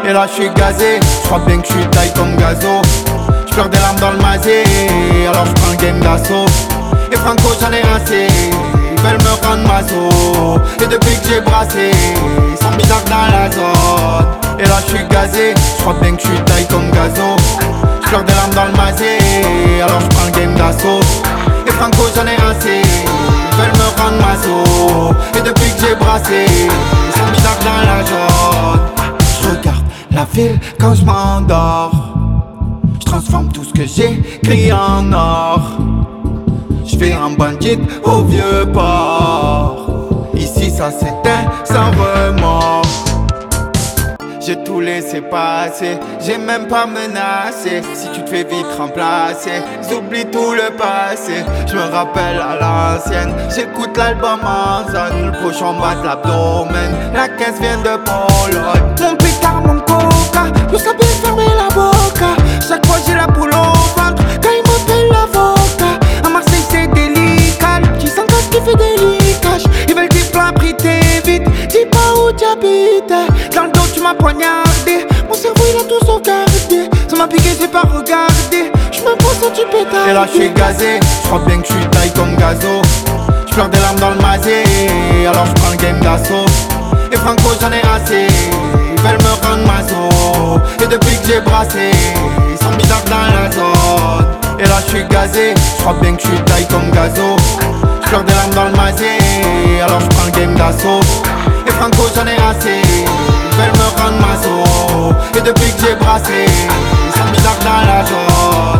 Et là je suis gazé, je crois bien que je suis taille comme gazo. Je pleure des larmes dans le masé, alors je prends le game d'assaut. Et Franco j'en ai assez, ils veulent me rendre maso. Et depuis que j'ai brassé, ils sont bizarres dans la zone. Et là je suis gazé, je crois bien que je suis taille comme gazo. Je pleure des larmes dans le masé, alors je prends le game d'assaut. Et Franco j'en ai assez, ils veulent me rendre maso. Et depuis que j'ai brassé, ils sont bizarres dans la zone. Je regarde la ville quand je m'endors. Je transforme tout ce que j'écris en or. Je fais un bandit au vieux port. Ici ça s'éteint sans remords. J'ai tout laissé passer, j'ai même pas menacé. Si tu te fais vite remplacer, j'oublie tout le passé. Je me rappelle à l'ancienne, j'écoute l'album en zone. Le prochain bat de l'abdomen, la caisse vient de Pologne. Mon pétard, mon coca, je sais bien fermer la boca. Chaque fois j'ai la boule au ventre, quand il m'appelle l'avocat. À Marseille c'est délicat, tu sens qu'est-ce qui fait délicat. Ils veulent des plans pris vite, dis pas où tu habites. Dans le dos tu m'as poignardé, mon cerveau il a tout sauvegardé. Ça m'a piqué, j'ai pas regardé, j'suis même pas senti pétard. Et là j'suis gazé, j'crois bien que j'suis taille comme gazo. J'pleure des larmes dans le masé, alors j'prends le game d'assaut. Et Franco j'en ai assez, ils veulent me rendre maso. Et depuis que j'ai brassé, ils sont bizarres dans la zone. Et là j'suis gazé, j'crois bien que j'suis taille comme gazo. J'pleure des larmes dans le masé, alors j'prends le game d'assaut. Et Franco j'en ai assez, ils veulent me rendre maso. Et depuis que j'ai brassé, ils sont bizarres dans la zone.